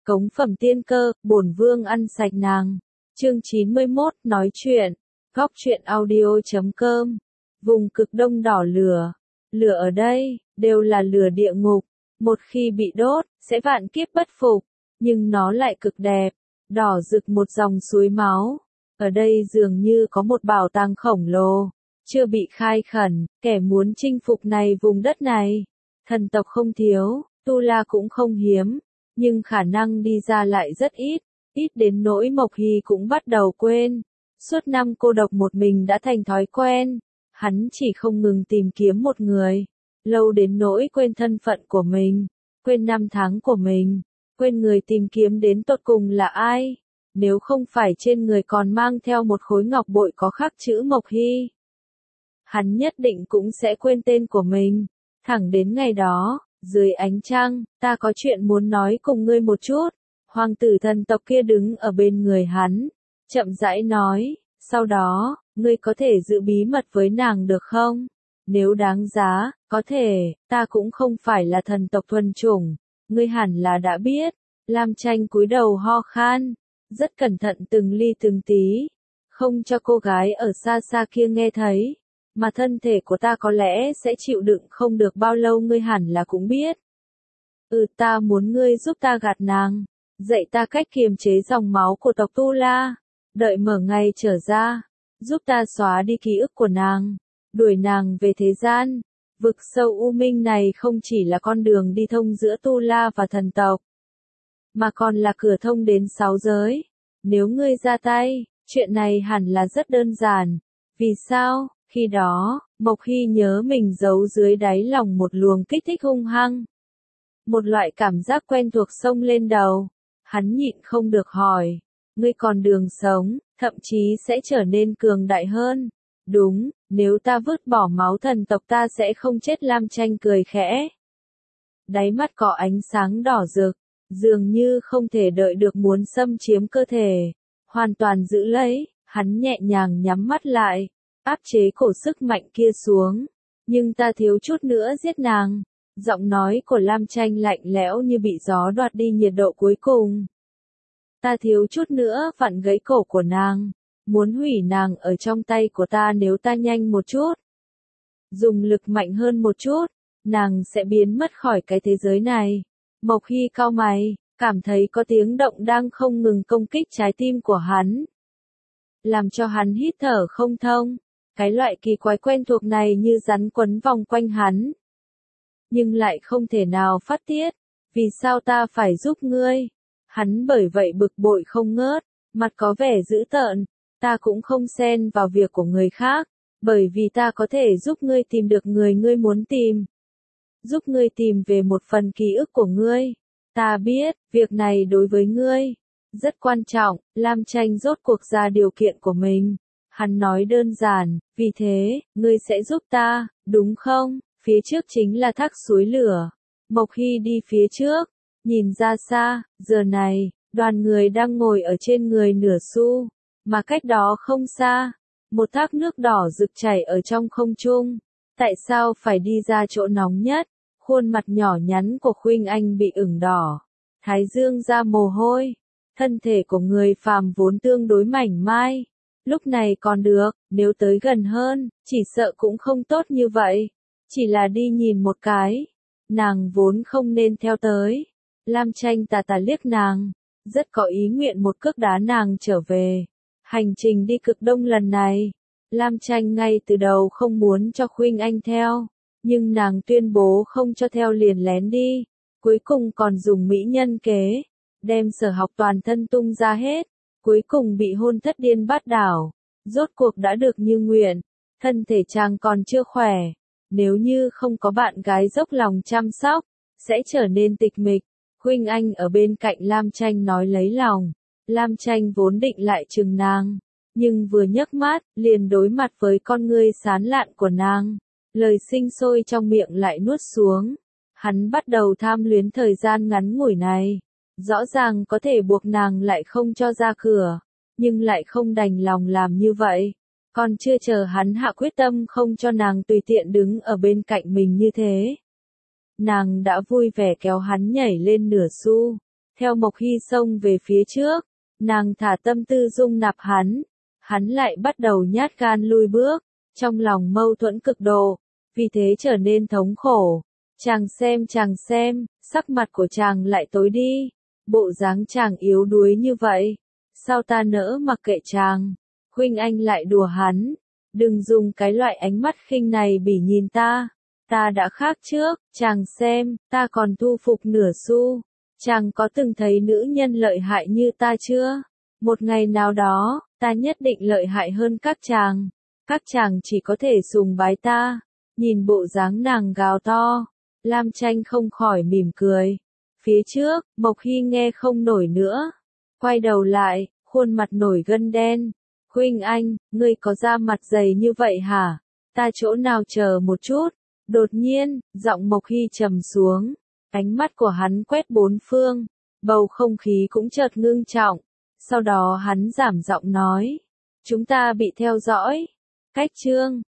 Cống phẩm tiên cơ, bổn vương ăn sạch nàng. Chương 91, nói chuyện. Góc truyện audio.com. Vùng cực đông đỏ lửa. Lửa ở đây, đều là lửa địa ngục. Một khi bị đốt, sẽ vạn kiếp bất phục. Nhưng nó lại cực đẹp. Đỏ rực một dòng suối máu. Ở đây dường như có một bảo tàng khổng lồ. Chưa bị khai khẩn, kẻ muốn chinh phục này vùng đất này. Thần tộc không thiếu, tu la cũng không hiếm. Nhưng khả năng đi ra lại rất ít. Ít đến nỗi Mộc Hy cũng bắt đầu quên. Suốt năm cô độc một mình đã thành thói quen. Hắn chỉ không ngừng tìm kiếm một người. Lâu đến nỗi quên thân phận của mình. Quên năm tháng của mình. Quên người tìm kiếm đến tột cùng là ai. Nếu không phải trên người còn mang theo một khối ngọc bội có khắc chữ Mộc Hy. Hắn nhất định cũng sẽ quên tên của mình. Thẳng đến ngày đó, dưới ánh trăng, ta có chuyện muốn nói cùng ngươi một chút. Hoàng tử thần tộc kia đứng ở bên người hắn. Chậm rãi nói, sau đó, ngươi có thể giữ bí mật với nàng được không? Nếu đáng giá, có thể, ta cũng không phải là thần tộc thuần chủng. Ngươi hẳn là đã biết. Lam Tranh cúi đầu ho khan. Rất cẩn thận từng ly từng tí. Không cho cô gái ở xa xa kia nghe thấy. Mà thân thể của ta có lẽ sẽ chịu đựng không được bao lâu, ngươi hẳn là cũng biết. Ta muốn ngươi giúp ta gạt nàng. Dạy ta cách kiềm chế dòng máu của tộc Tu La. Đợi mở ngày trở ra. Giúp ta xóa đi ký ức của nàng. Đuổi nàng về thế gian. Vực sâu u minh này không chỉ là con đường đi thông giữa Tu La và thần tộc. Mà còn là cửa thông đến 6 giới. Nếu ngươi ra tay, chuyện này hẳn là rất đơn giản. Vì sao? Khi đó, Mộc Hy nhớ mình giấu dưới đáy lòng một luồng kích thích hung hăng. Một loại cảm giác quen thuộc xông lên đầu. Hắn nhịn không được hỏi. Ngươi còn đường sống, thậm chí sẽ trở nên cường đại hơn. Đúng, nếu ta vứt bỏ máu thần tộc ta sẽ không chết. Lam Tranh cười khẽ. Đáy mắt có ánh sáng đỏ rực. Dường như không thể đợi được muốn xâm chiếm cơ thể. Hoàn toàn giữ lấy, hắn nhẹ nhàng nhắm mắt lại. Áp chế cổ sức mạnh kia xuống. Nhưng ta thiếu chút nữa giết nàng. Giọng nói của Lam Tranh lạnh lẽo như bị gió đoạt đi nhiệt độ cuối cùng. Ta thiếu chút nữa vặn gãy cổ của nàng. Muốn hủy nàng ở trong tay của ta nếu ta nhanh một chút. Dùng lực mạnh hơn một chút. Nàng sẽ biến mất khỏi cái thế giới này. Mộc Hy cau mày, cảm thấy có tiếng động đang không ngừng công kích trái tim của hắn. Làm cho hắn hít thở không thông. Cái loại kỳ quái quen thuộc này như rắn quấn vòng quanh hắn. Nhưng lại không thể nào phát tiết. Vì sao ta phải giúp ngươi? Hắn bởi vậy bực bội không ngớt, mặt có vẻ dữ tợn. Ta cũng không xen vào việc của người khác, bởi vì ta có thể giúp ngươi tìm được người ngươi muốn tìm. Giúp ngươi tìm về một phần ký ức của ngươi. Ta biết, việc này đối với ngươi rất quan trọng. Lam Tranh rốt cuộc ra điều kiện của mình. Hắn nói đơn giản, vì thế, ngươi sẽ giúp ta, đúng không? Phía trước chính là thác suối lửa. Mộc Hy đi phía trước, nhìn ra xa, giờ này, đoàn người đang ngồi ở trên người nửa xu, mà cách đó không xa, một thác nước đỏ rực chảy ở trong không trung. Tại sao phải đi ra chỗ nóng nhất? Khuôn mặt nhỏ nhắn của Khuynh Anh bị ửng đỏ, thái dương ra mồ hôi. Thân thể của người phàm vốn tương đối mảnh mai. Lúc này còn được, nếu tới gần hơn, chỉ sợ cũng không tốt như vậy. Chỉ là đi nhìn một cái. Nàng vốn không nên theo tới. Lam Tranh tà tà liếc nàng. Rất có ý nguyện một cước đá nàng trở về. Hành trình đi cực đông lần này. Lam Tranh ngay từ đầu không muốn cho Khuynh Anh theo. Nhưng nàng tuyên bố không cho theo liền lén đi. Cuối cùng còn dùng mỹ nhân kế. Đem sở học toàn thân tung ra hết. Cuối cùng bị hôn thất điên bát đảo. Rốt cuộc đã được như nguyện. Thân thể chàng còn chưa khỏe. Nếu như không có bạn gái dốc lòng chăm sóc, sẽ trở nên tịch mịch. Khuynh Anh ở bên cạnh Lam Tranh nói lấy lòng. Lam Tranh vốn định lại chừng nàng. Nhưng vừa nhấc mắt, liền đối mặt với con ngươi sán lạn của nàng. Lời sinh sôi trong miệng lại nuốt xuống. Hắn bắt đầu tham luyến thời gian ngắn ngủi này. Rõ ràng có thể buộc nàng lại không cho ra cửa. Nhưng lại không đành lòng làm như vậy. Còn chưa chờ hắn hạ quyết tâm không cho nàng tùy tiện đứng ở bên cạnh mình như thế. Nàng đã vui vẻ kéo hắn nhảy lên nửa xu. theo Mộc Hy xông về phía trước, nàng thả tâm tư dung nạp hắn lại bắt đầu nhát gan lui bước, trong lòng mâu thuẫn cực độ, vì thế trở nên thống khổ. Chàng xem, sắc mặt của chàng lại tối đi, bộ dáng chàng yếu đuối như vậy, sao ta nỡ mặc kệ chàng, huynh anh lại đùa hắn, đừng dùng cái loại ánh mắt khinh này bỉ nhìn ta đã khác trước, chàng xem, ta còn thu phục nửa xu, chàng có từng thấy nữ nhân lợi hại như ta chưa? Một ngày nào đó, ta nhất định lợi hại hơn các chàng chỉ có thể sùng bái ta, nhìn bộ dáng nàng gào to, Lam Tranh không khỏi mỉm cười. Phía trước, Mộc Hy nghe không nổi nữa, quay đầu lại, khuôn mặt nổi gân đen. Huynh anh, ngươi có da mặt dày như vậy hả? Ta chỗ nào chờ một chút. Đột nhiên, giọng Mộc Hy trầm xuống, ánh mắt của hắn quét bốn phương, bầu không khí cũng chợt ngưng trọng. Sau đó hắn giảm giọng nói, chúng ta bị theo dõi. Cách chương